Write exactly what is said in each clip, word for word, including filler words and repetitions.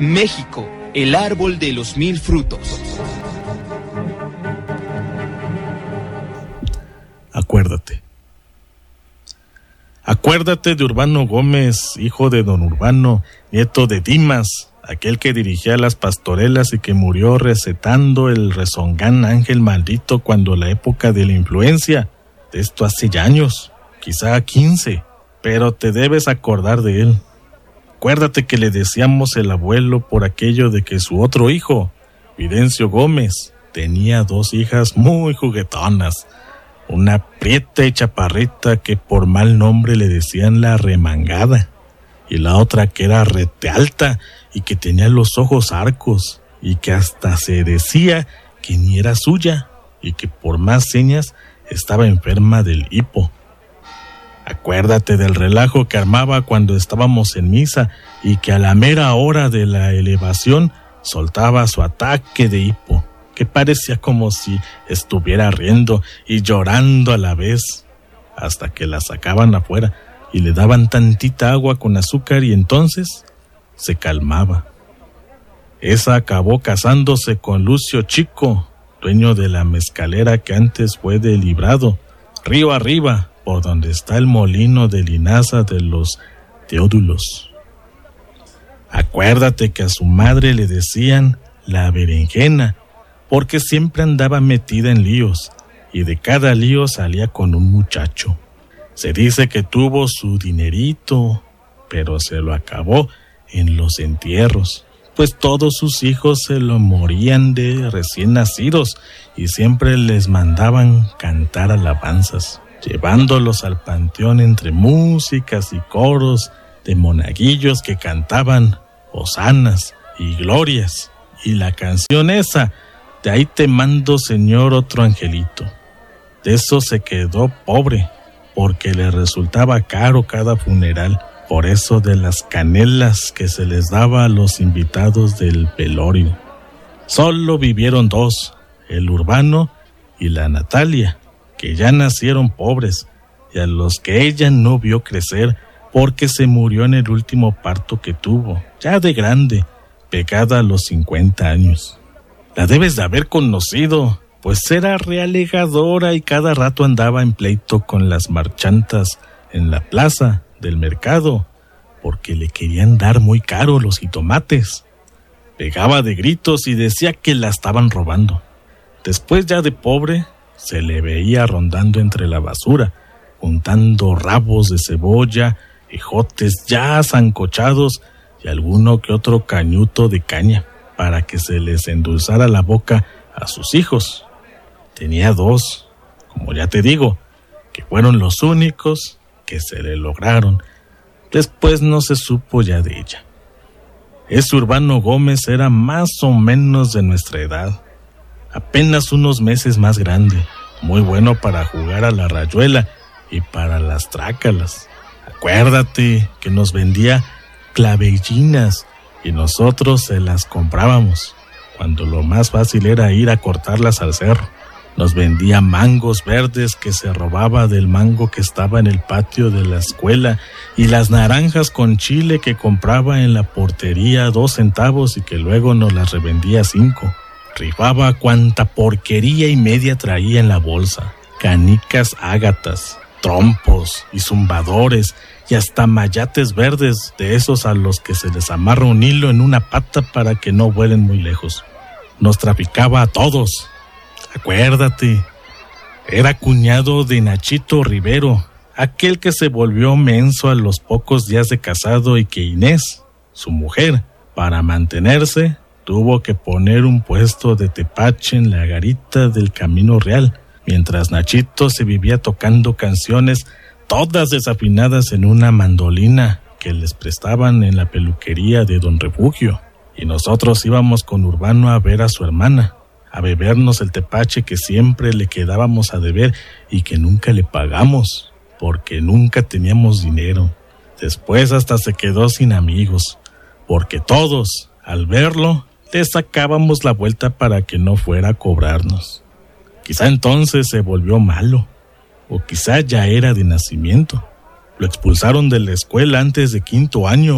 México, el árbol de los mil frutos. Acuérdate. Acuérdate de Urbano Gómez, hijo de don Urbano, nieto de Dimas, aquel que dirigía las pastorelas y que murió recetando el rezongán ángel maldito cuando la época de la influencia. De esto hace ya años, quizá quince, pero te debes acordar de él. Acuérdate que le decíamos el abuelo por aquello de que su otro hijo, Videncio Gómez, tenía dos hijas muy juguetonas, una prieta y chaparrita que por mal nombre le decían la remangada, y la otra que era rete alta y que tenía los ojos arcos, y que hasta se decía que ni era suya, y que por más señas estaba enferma del hipo. Acuérdate del relajo que armaba cuando estábamos en misa y que a la mera hora de la elevación soltaba su ataque de hipo, que parecía como si estuviera riendo y llorando a la vez, hasta que la sacaban afuera y le daban tantita agua con azúcar y entonces se calmaba. Esa acabó casándose con Lucio Chico, dueño de la mezcalera que antes fue de Librado, río arriba, por donde está el molino de linaza de los Teódulos. Acuérdate que a su madre le decían la berenjena, porque siempre andaba metida en líos, y de cada lío salía con un muchacho. Se dice que tuvo su dinerito, pero se lo acabó en los entierros, pues todos sus hijos se lo morían de recién nacidos, y siempre les mandaban cantar alabanzas, llevándolos al panteón entre músicas y coros de monaguillos que cantaban hosanas y glorias. Y la canción esa, de ahí te mando, Señor, otro angelito. De eso se quedó pobre, porque le resultaba caro cada funeral, por eso de las canelas que se les daba a los invitados del velorio. Solo vivieron dos, el Urbano y la Natalia, que ya nacieron pobres, y a los que ella no vio crecer porque se murió en el último parto que tuvo, ya de grande, pegada a los cincuenta años. La debes de haber conocido, pues era realegadora y cada rato andaba en pleito con las marchantas en la plaza del mercado, porque le querían dar muy caro los jitomates. Pegaba de gritos y decía que la estaban robando. Después, ya de pobre, se le veía rondando entre la basura, juntando rabos de cebolla, ejotes ya sancochados y alguno que otro cañuto de caña, para que se les endulzara la boca a sus hijos. Tenía dos, como ya te digo, que fueron los únicos que se le lograron. Después no se supo ya de ella. Ese Urbano Gómez era más o menos de nuestra edad, apenas unos meses más grande, muy bueno para jugar a la rayuela y para las trácalas. Acuérdate que nos vendía clavellinas y nosotros se las comprábamos, cuando lo más fácil era ir a cortarlas al cerro. Nos vendía mangos verdes que se robaba del mango que estaba en el patio de la escuela y las naranjas con chile que compraba en la portería a dos centavos y que luego nos las revendía a cinco. Rifaba cuanta porquería y media traía en la bolsa, canicas ágatas, trompos y zumbadores y hasta mayates verdes, de esos a los que se les amarra un hilo en una pata para que no vuelen muy lejos. Nos traficaba a todos. Acuérdate, era cuñado de Nachito Rivero, aquel que se volvió menso a los pocos días de casado y que Inés, su mujer, para mantenerse, tuvo que poner un puesto de tepache en la garita del Camino Real, mientras Nachito se vivía tocando canciones todas desafinadas en una mandolina que les prestaban en la peluquería de Don Refugio, y nosotros íbamos con Urbano a ver a su hermana, a bebernos el tepache que siempre le quedábamos a deber y que nunca le pagamos, porque nunca teníamos dinero. Después hasta se quedó sin amigos, porque todos, al verlo, le sacábamos la vuelta para que no fuera a cobrarnos. Quizá entonces se volvió malo, o quizá ya era de nacimiento. Lo expulsaron de la escuela antes de quinto año,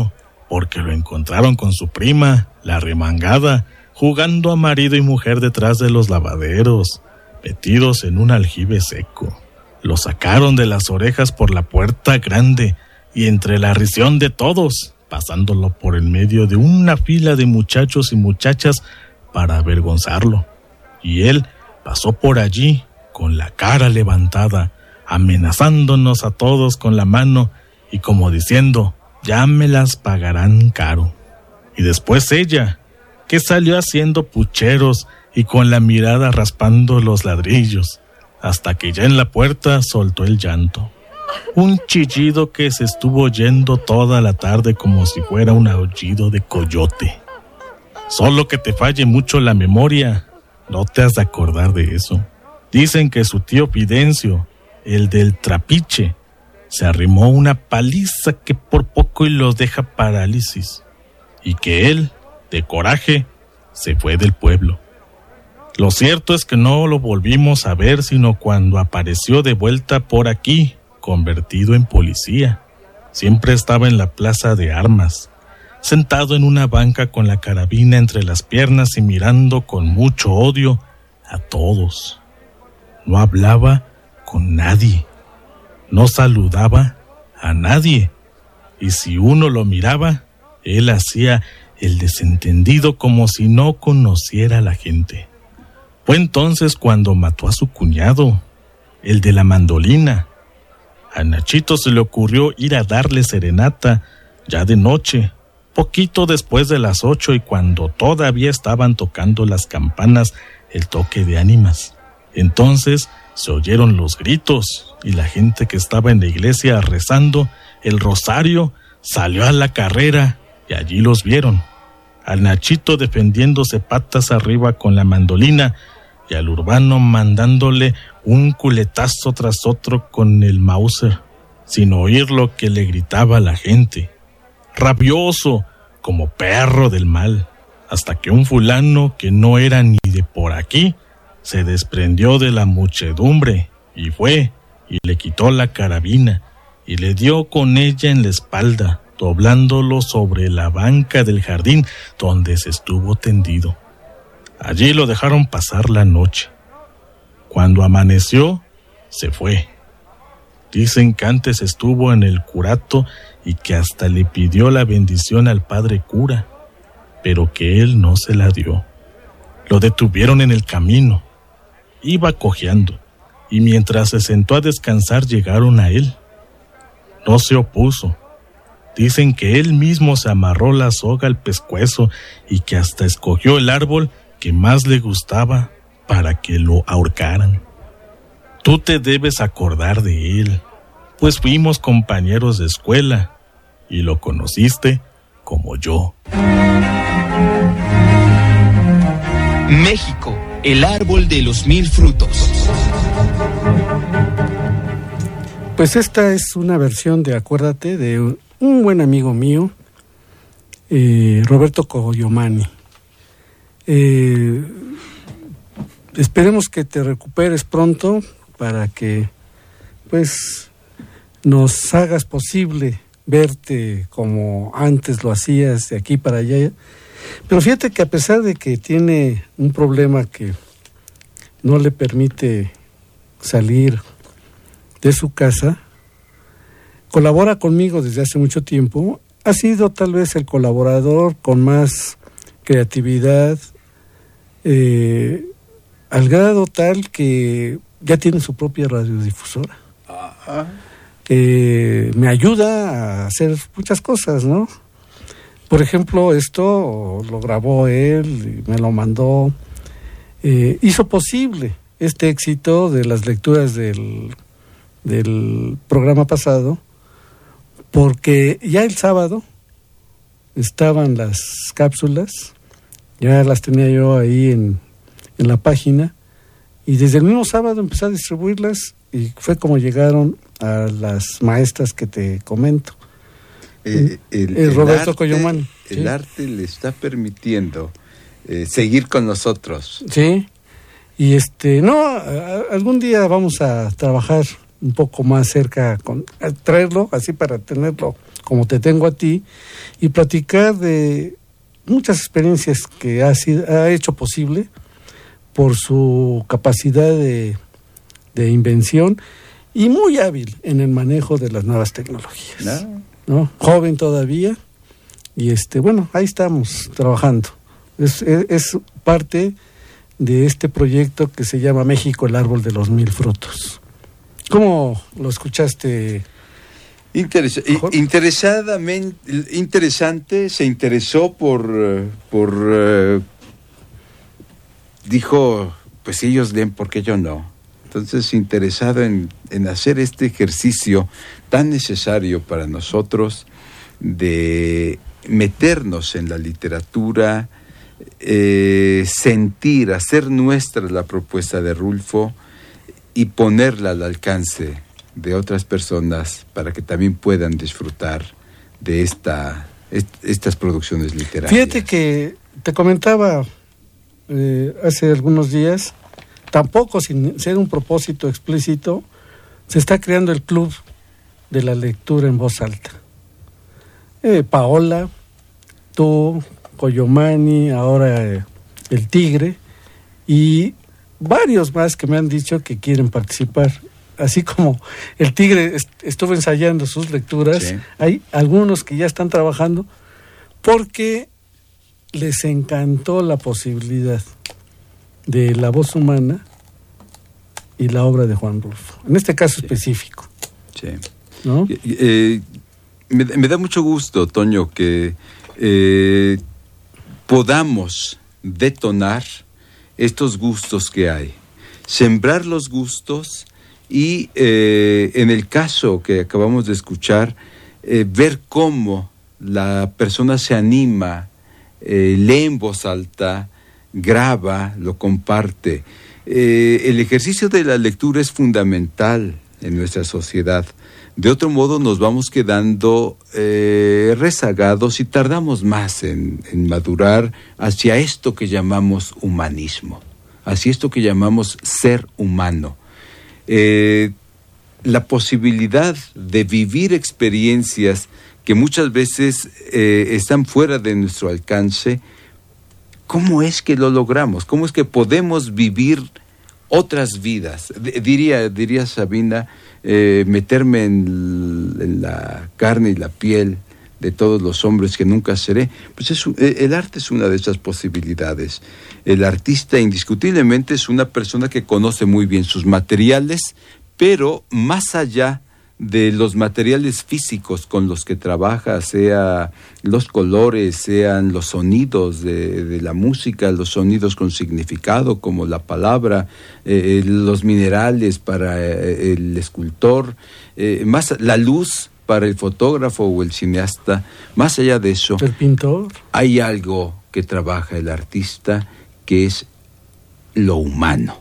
porque lo encontraron con su prima, la remangada, jugando a marido y mujer detrás de los lavaderos, metidos en un aljibe seco. Lo sacaron de las orejas por la puerta grande y entre la risión de todos, pasándolo por el medio de una fila de muchachos y muchachas para avergonzarlo. Y él pasó por allí con la cara levantada, amenazándonos a todos con la mano y como diciendo, ya me las pagarán caro. Y después ella, que salió haciendo pucheros y con la mirada raspando los ladrillos, hasta que ya en la puerta soltó el llanto. Un chillido que se estuvo oyendo toda la tarde como si fuera un aullido de coyote. Solo que te falle mucho la memoria, no te has de acordar de eso. Dicen que su tío Fidencio, el del trapiche, se arrimó una paliza que por poco y los deja parálisis, y que él, de coraje, se fue del pueblo. Lo cierto es que no lo volvimos a ver sino cuando apareció de vuelta por aquí, convertido en policía. Siempre estaba en la plaza de armas, sentado en una banca con la carabina entre las piernas y mirando con mucho odio a todos. No hablaba con nadie, no saludaba a nadie, y si uno lo miraba, él hacía el desentendido como si no conociera a la gente. Fue entonces cuando mató a su cuñado, el de la mandolina. A Nachito se le ocurrió ir a darle serenata ya de noche, poquito después de las ocho y cuando todavía estaban tocando las campanas el toque de ánimas. Entonces se oyeron los gritos y la gente que estaba en la iglesia rezando el rosario salió a la carrera y allí los vieron. Al Nachito defendiéndose patas arriba con la mandolina y al Urbano mandándole un culetazo tras otro con el Mauser, sin oír lo que le gritaba la gente, rabioso como perro del mal, hasta que un fulano que no era ni de por aquí se desprendió de la muchedumbre y fue y le quitó la carabina y le dio con ella en la espalda, doblándolo sobre la banca del jardín donde se estuvo tendido. Allí lo dejaron pasar la noche. Cuando amaneció, se fue. Dicen que antes estuvo en el curato y que hasta le pidió la bendición al padre cura, pero que él no se la dio. Lo detuvieron en el camino. Iba cojeando, y mientras se sentó a descansar llegaron a él. No se opuso. Dicen que él mismo se amarró la soga al pescuezo y que hasta escogió el árbol que más le gustaba para que lo ahorcaran. Tú te debes acordar de él, pues fuimos compañeros de escuela y lo conociste como yo. México, el árbol de los mil frutos. Pues esta es una versión de Acuérdate de un buen amigo mío, eh, Roberto Coyomani. Eh, esperemos que te recuperes pronto para que pues nos hagas posible verte como antes lo hacías de aquí para allá. Pero fíjate que a pesar de que tiene un problema que no le permite salir de su casa, colabora conmigo desde hace mucho tiempo. Ha sido tal vez el colaborador con más creatividad, eh, al grado tal que ya tiene su propia radiodifusora. Ajá. Que me ayuda a hacer muchas cosas, ¿no? Por ejemplo, esto lo grabó él y me lo mandó. Eh, hizo posible este éxito de las lecturas del, del programa pasado, porque ya el sábado estaban las cápsulas, ya las tenía yo ahí en, en la página, y desde el mismo sábado empecé a distribuirlas y fue como llegaron a las maestras que te comento. Eh, el, el Roberto arte, Coyomani. El ¿sí? arte le está permitiendo eh, seguir con nosotros. Sí, y este, no, a, algún día vamos a trabajar un poco más cerca, con, traerlo así para tenerlo como te tengo a ti, y platicar de muchas experiencias que ha, sido, ha hecho posible por su capacidad de, de invención y muy hábil en el manejo de las nuevas tecnologías. ¿No? ¿No? Joven todavía, y este bueno, ahí estamos trabajando. Es, es, es parte de este proyecto que se llama México, el árbol de los mil frutos. ¿Cómo lo escuchaste? Interesa, interesadamente, interesante, se interesó por, por uh, dijo, pues si ellos leen, ¿por qué yo no? Entonces, interesado en, en hacer este ejercicio tan necesario para nosotros de meternos en la literatura, eh, sentir, hacer nuestra la propuesta de Rulfo y ponerla al alcance de otras personas para que también puedan disfrutar de esta est- estas producciones literarias. Fíjate que te comentaba eh, hace algunos días, tampoco sin ser un propósito explícito, se está creando el club de la lectura en voz alta. Eh, Paola, tú, Coyomani, ahora eh, el Tigre y varios más que me han dicho que quieren participar. Así como el Tigre est- estuvo ensayando sus lecturas, sí. Hay algunos que ya están trabajando porque les encantó la posibilidad de la voz humana y la obra de Juan Rulfo, en este caso sí. específico. Sí. ¿No? Eh, eh, me, me da mucho gusto, Toño, que eh, podamos detonar estos gustos que hay, sembrar los gustos y eh, en el caso que acabamos de escuchar, eh, ver cómo la persona se anima, eh, lee en voz alta, graba, lo comparte. Eh, el ejercicio de la lectura es fundamental en nuestra sociedad. De otro modo nos vamos quedando eh, rezagados y tardamos más en, en madurar hacia esto que llamamos humanismo, hacia esto que llamamos ser humano. Eh, la posibilidad de vivir experiencias que muchas veces eh, están fuera de nuestro alcance. ¿Cómo es que lo logramos? ¿Cómo es que podemos vivir otras vidas? D- diría, diría Sabina, eh, meterme en, en la carne y la piel de todos los hombres que nunca seré. Pues es, el arte es una de esas posibilidades. El artista indiscutiblemente es una persona que conoce muy bien sus materiales, pero más allá de los materiales físicos con los que trabaja, sea los colores, sean los sonidos de, de la música, los sonidos con significado como la palabra, eh, los minerales para eh, el escultor, eh, más la luz para el fotógrafo o el cineasta. Más allá de eso, el pintor, hay algo que trabaja el artista que es lo humano.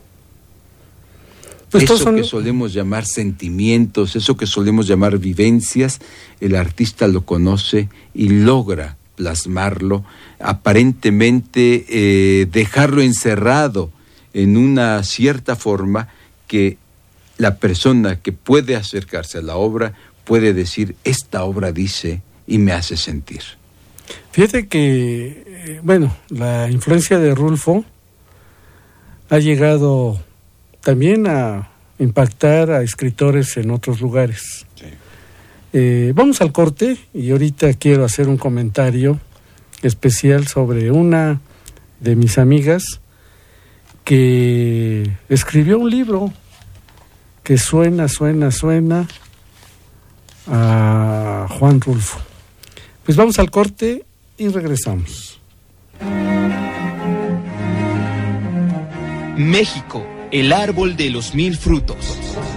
Pues eso son... que solemos llamar sentimientos, eso que solemos llamar vivencias, el artista lo conoce y logra plasmarlo, aparentemente eh, dejarlo encerrado en una cierta forma que la persona que puede acercarse a la obra puede decir, esta obra dice y me hace sentir. Fíjate que, eh, bueno, la influencia de Rulfo ha llegado también a impactar a escritores en otros lugares. Sí. Eh, vamos al corte y ahorita quiero hacer un comentario especial sobre una de mis amigas que escribió un libro que suena, suena, suena a Juan Rulfo. Pues vamos al corte y regresamos. México, el árbol de los mil frutos.